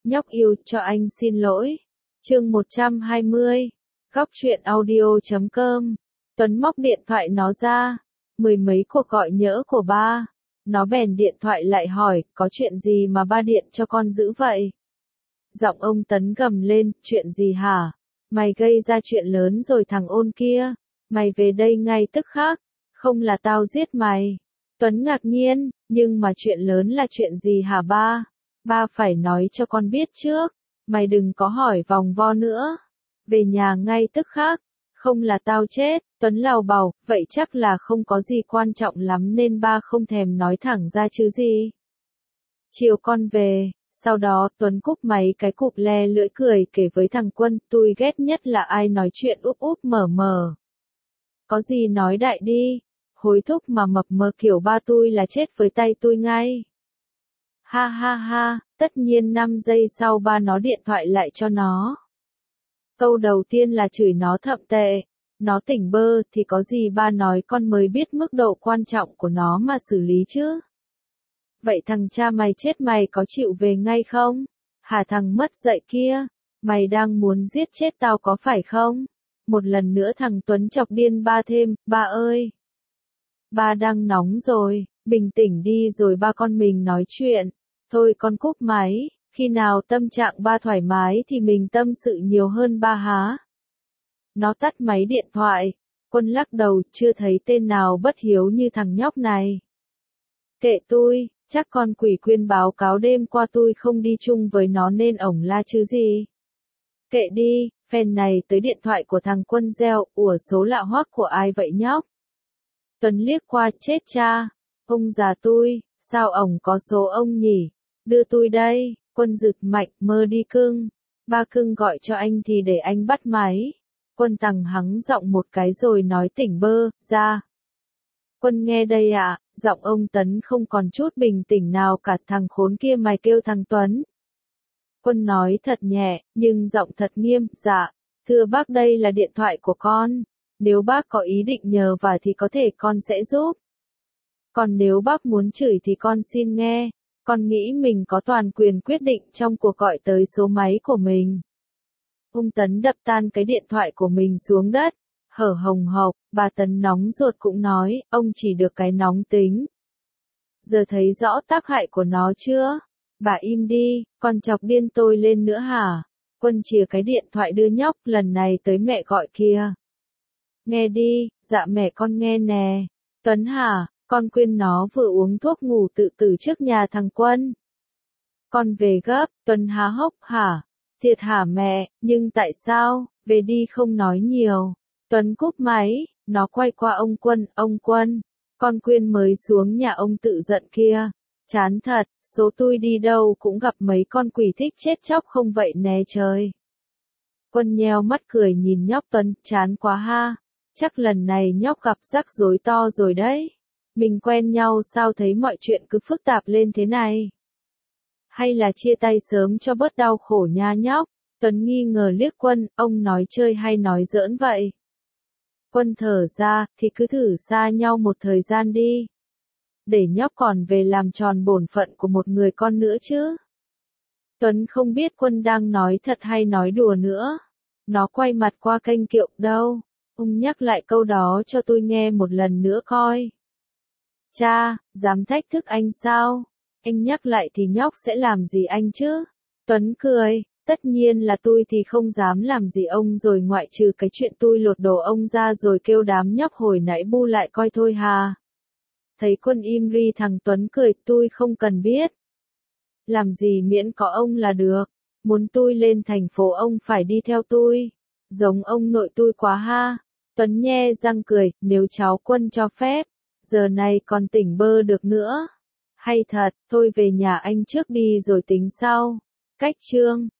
Nhóc yêu cho anh xin lỗi. Chương 120. Góc truyện audio.com. Tuấn móc điện thoại nó ra. Mười mấy cuộc gọi nhỡ của ba. Nó bèn điện thoại lại hỏi, có chuyện gì mà ba điện cho con dữ vậy? Giọng ông Tấn gầm lên, chuyện gì hả? Mày gây ra chuyện lớn rồi thằng ôn kia. Mày về đây ngay tức khắc. Không là tao giết mày. Tuấn ngạc nhiên, nhưng mà chuyện lớn là chuyện gì hả ba? Ba phải nói cho con biết trước. Mày đừng có hỏi vòng vo nữa. Về nhà ngay tức khắc. Không là tao chết. Tuấn lào bào, vậy chắc là không có gì quan trọng lắm nên ba không thèm nói thẳng ra chứ gì. Chiều con về. Sau đó Tuấn cúp máy cái cụp le lưỡi cười kể với thằng Quân, tôi ghét nhất là ai nói chuyện úp úp mở mở. Có gì nói đại đi. Hối thúc mà mập mờ kiểu ba tôi là chết với tay tôi ngay. Ha ha ha, tất nhiên 5 giây sau ba nó điện thoại lại cho nó. Câu đầu tiên là chửi nó thậm tệ. Nó tỉnh bơ thì có gì ba nói con mới biết mức độ quan trọng của nó mà xử lý chứ. Vậy thằng cha mày chết mày có chịu về ngay không? Hả thằng mất dạy kia? Mày đang muốn giết chết tao có phải không? Một lần nữa thằng Tuấn chọc điên ba thêm, ba ơi! Ba đang nóng rồi, bình tĩnh đi rồi ba con mình nói chuyện. Thôi con cúp máy, khi nào tâm trạng ba thoải mái thì mình tâm sự nhiều hơn ba há. Nó tắt máy điện thoại. Quân lắc đầu, chưa thấy tên nào bất hiếu như thằng nhóc này. Kệ tôi, chắc con quỷ quyên báo cáo đêm qua tôi không đi chung với nó nên ổng la chứ gì. Kệ đi, phen này tới điện thoại của thằng Quân reo, ủa số lạ hoắc của ai vậy nhóc? Tuấn liếc qua, chết cha, ông già tôi, sao ổng có số ông nhỉ? Đưa tôi đây. Quân giật mạnh, mơ đi cưng. Ba cưng gọi cho anh thì để anh bắt máy. Quân tằng hắng giọng một cái rồi nói tỉnh bơ, ra. Quân nghe đây ạ, giọng ông Tấn không còn chút bình tĩnh nào cả, thằng khốn kia mày kêu thằng Tuấn. Quân nói thật nhẹ, nhưng giọng thật nghiêm, dạ, thưa bác đây là điện thoại của con. Nếu bác có ý định nhờ vả thì có thể con sẽ giúp. Còn nếu bác muốn chửi thì con xin nghe. Con nghĩ mình có toàn quyền quyết định trong cuộc gọi tới số máy của mình. Ông Tấn đập tan cái điện thoại của mình xuống đất. Hở hồng hộc, bà Tấn nóng ruột cũng nói, ông chỉ được cái nóng tính. Giờ thấy rõ tác hại của nó chưa? Bà im đi, con chọc điên tôi lên nữa hả? Quân chìa cái điện thoại đưa nhóc, lần này tới mẹ gọi kìa. Nghe đi, dạ mẹ con nghe nè. Tuấn hả, con khuyên nó vừa uống thuốc ngủ tự tử trước nhà thằng Quân. Con về gấp, Tuấn há hốc hả? Thiệt hả mẹ, nhưng tại sao, về đi không nói nhiều. Tuấn cúp máy, nó quay qua ông Quân, con khuyên mới xuống nhà ông tự giận kia. Chán thật, số tôi đi đâu cũng gặp mấy con quỷ thích chết chóc không vậy nè trời. Quân nheo mắt cười nhìn nhóc Tuấn, chán quá ha. Chắc lần này nhóc gặp rắc rối to rồi đấy. Mình quen nhau sao thấy mọi chuyện cứ phức tạp lên thế này? Hay là chia tay sớm cho bớt đau khổ nha nhóc? Tuấn nghi ngờ liếc Quân, ông nói chơi hay nói giỡn vậy? Quân thở ra, thì cứ thử xa nhau một thời gian đi. Để nhóc còn về làm tròn bổn phận của một người con nữa chứ. Tuấn không biết Quân đang nói thật hay nói đùa nữa. Nó quay mặt qua kênh kiệu, đâu? Ông nhắc lại câu đó cho tôi nghe một lần nữa coi. Cha, dám thách thức anh sao? Anh nhắc lại thì nhóc sẽ làm gì anh chứ? Tuấn cười, tất nhiên là tôi thì không dám làm gì ông rồi ngoại trừ cái chuyện tôi lột đồ ông ra rồi kêu đám nhóc hồi nãy bu lại coi thôi hà. Thấy Quân im ri thằng Tuấn cười, tôi không cần biết. Làm gì miễn có ông là được. Muốn tôi lên thành phố ông phải đi theo tôi. Giống ông nội tôi quá ha. Tuấn nhe răng cười, nếu cháu Quân cho phép. Giờ này còn tỉnh bơ được nữa. Hay thật, thôi về nhà anh trước đi rồi tính sau. Cách chương.